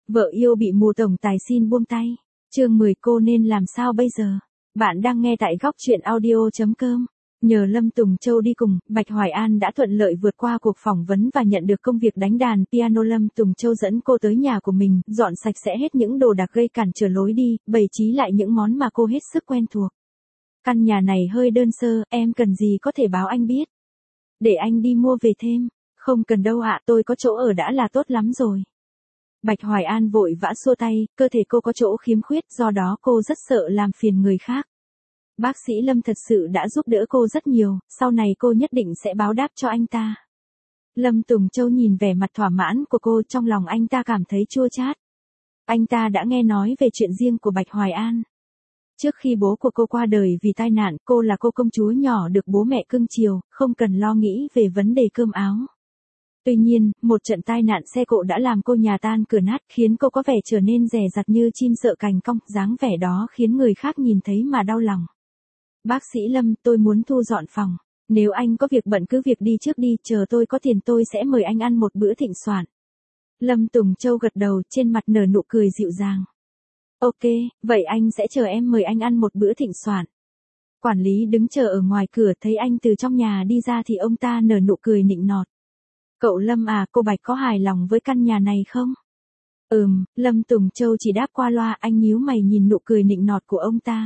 Vợ yêu bị mù tổng tài xin buông tay. Chương 10 cô nên làm sao bây giờ? Bạn đang nghe tại góc truyện audio.com. Nhờ Lâm Tùng Châu đi cùng, Bạch Hoài An đã thuận lợi vượt qua cuộc phỏng vấn và nhận được công việc đánh đàn piano. Lâm Tùng Châu dẫn cô tới nhà của mình, dọn sạch sẽ hết những đồ đạc gây cản trở lối đi, bày trí lại những món mà cô hết sức quen thuộc. Căn nhà này hơi đơn sơ, em cần gì có thể báo anh biết. Để anh đi mua về thêm. Không cần đâu ạ, tôi có chỗ ở đã là tốt lắm rồi. Bạch Hoài An vội vã xua tay, cơ thể cô có chỗ khiếm khuyết, do đó cô rất sợ làm phiền người khác. Bác sĩ Lâm thật sự đã giúp đỡ cô rất nhiều, sau này cô nhất định sẽ báo đáp cho anh ta. Lâm Tùng Châu nhìn vẻ mặt thỏa mãn của cô, trong lòng anh ta cảm thấy chua chát. Anh ta đã nghe nói về chuyện riêng của Bạch Hoài An. Trước khi bố của cô qua đời vì tai nạn, cô là cô công chúa nhỏ được bố mẹ cưng chiều, không cần lo nghĩ về vấn đề cơm áo. Tuy nhiên, một trận tai nạn xe cộ đã làm cô nhà tan cửa nát, khiến cô có vẻ trở nên dè dặt như chim sợ cành cong, dáng vẻ đó khiến người khác nhìn thấy mà đau lòng. Bác sĩ Lâm, tôi muốn thu dọn phòng. Nếu anh có việc bận cứ việc đi trước đi, chờ tôi có tiền tôi sẽ mời anh ăn một bữa thịnh soạn. Lâm Tùng Châu gật đầu, trên mặt nở nụ cười dịu dàng. Ok, vậy anh sẽ chờ em mời anh ăn một bữa thịnh soạn. Quản lý đứng chờ ở ngoài cửa, thấy anh từ trong nhà đi ra thì ông ta nở nụ cười nịnh nọt. Cậu Lâm à, cô Bạch có hài lòng với căn nhà này không? Lâm Tùng Châu chỉ đáp qua loa, anh nhíu mày nhìn nụ cười nịnh nọt của ông ta.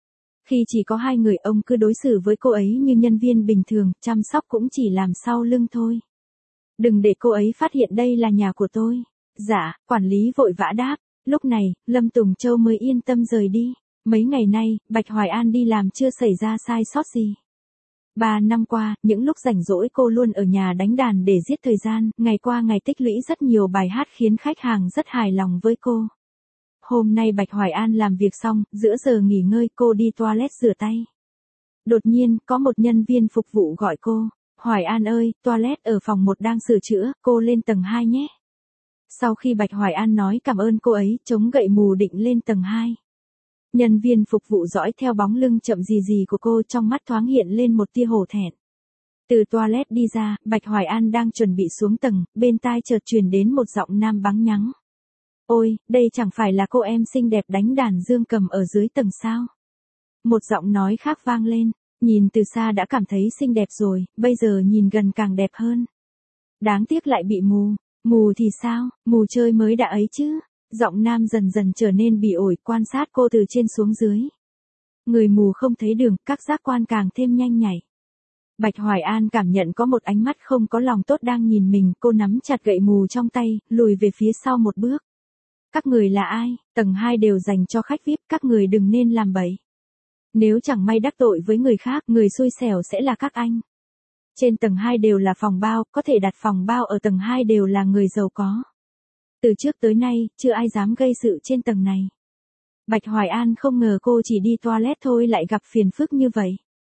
Khi chỉ có hai người, ông cứ đối xử với cô ấy như nhân viên bình thường, chăm sóc cũng chỉ làm sau lưng thôi. Đừng để cô ấy phát hiện đây là nhà của tôi. Dạ, quản lý vội vã đáp. Lúc này, Lâm Tùng Châu mới yên tâm rời đi. Mấy ngày nay, Bạch Hoài An đi làm chưa xảy ra sai sót gì. 3 năm qua, những lúc rảnh rỗi cô luôn ở nhà đánh đàn để giết thời gian, ngày qua ngày tích lũy rất nhiều bài hát khiến khách hàng rất hài lòng với cô. Hôm nay Bạch Hoài An làm việc xong, giữa giờ nghỉ ngơi cô đi toilet rửa tay. Đột nhiên, có một nhân viên phục vụ gọi cô. Hoài An ơi, toilet ở phòng 1 đang sửa chữa, cô lên tầng 2 nhé. Sau khi Bạch Hoài An nói cảm ơn cô ấy, chống gậy mù định lên tầng 2. Nhân viên phục vụ dõi theo bóng lưng chậm gì gì của cô, trong mắt thoáng hiện lên một tia hổ thẹn. Từ toilet đi ra, Bạch Hoài An đang chuẩn bị xuống tầng, bên tai chợt truyền đến một giọng nam bắn nhắng. Ôi, đây chẳng phải là cô em xinh đẹp đánh đàn dương cầm ở dưới tầng sao? Một giọng nói khác vang lên, nhìn từ xa đã cảm thấy xinh đẹp rồi, bây giờ nhìn gần càng đẹp hơn. Đáng tiếc lại bị mù. Mù thì sao, mù chơi mới đã ấy chứ. Giọng nam dần dần trở nên bỉ ổi, quan sát cô từ trên xuống dưới. Người mù không thấy đường, các giác quan càng thêm nhanh nhạy. Bạch Hoài An cảm nhận có một ánh mắt không có lòng tốt đang nhìn mình, cô nắm chặt gậy mù trong tay, lùi về phía sau một bước. Các người là ai? Tầng 2 đều dành cho khách VIP, các người đừng nên làm bậy. Nếu chẳng may đắc tội với người khác, người xui xẻo sẽ là các anh. Trên tầng 2 đều là phòng bao, có thể đặt phòng bao ở tầng 2 đều là người giàu có. Từ trước tới nay, chưa ai dám gây sự trên tầng này. Bạch Hoài An không ngờ cô chỉ đi toilet thôi lại gặp phiền phức như vậy.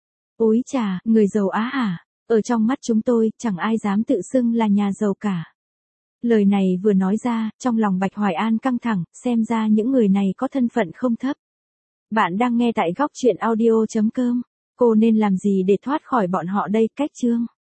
Ôi chà, người giàu á hả? Ở trong mắt chúng tôi, chẳng ai dám tự xưng là nhà giàu cả. Lời này vừa nói ra, trong lòng Bạch Hoài An căng thẳng, xem ra những người này có thân phận không thấp. Bạn đang nghe tại góc truyện audio.com. Cô nên làm gì để thoát khỏi bọn họ đây? Cách chương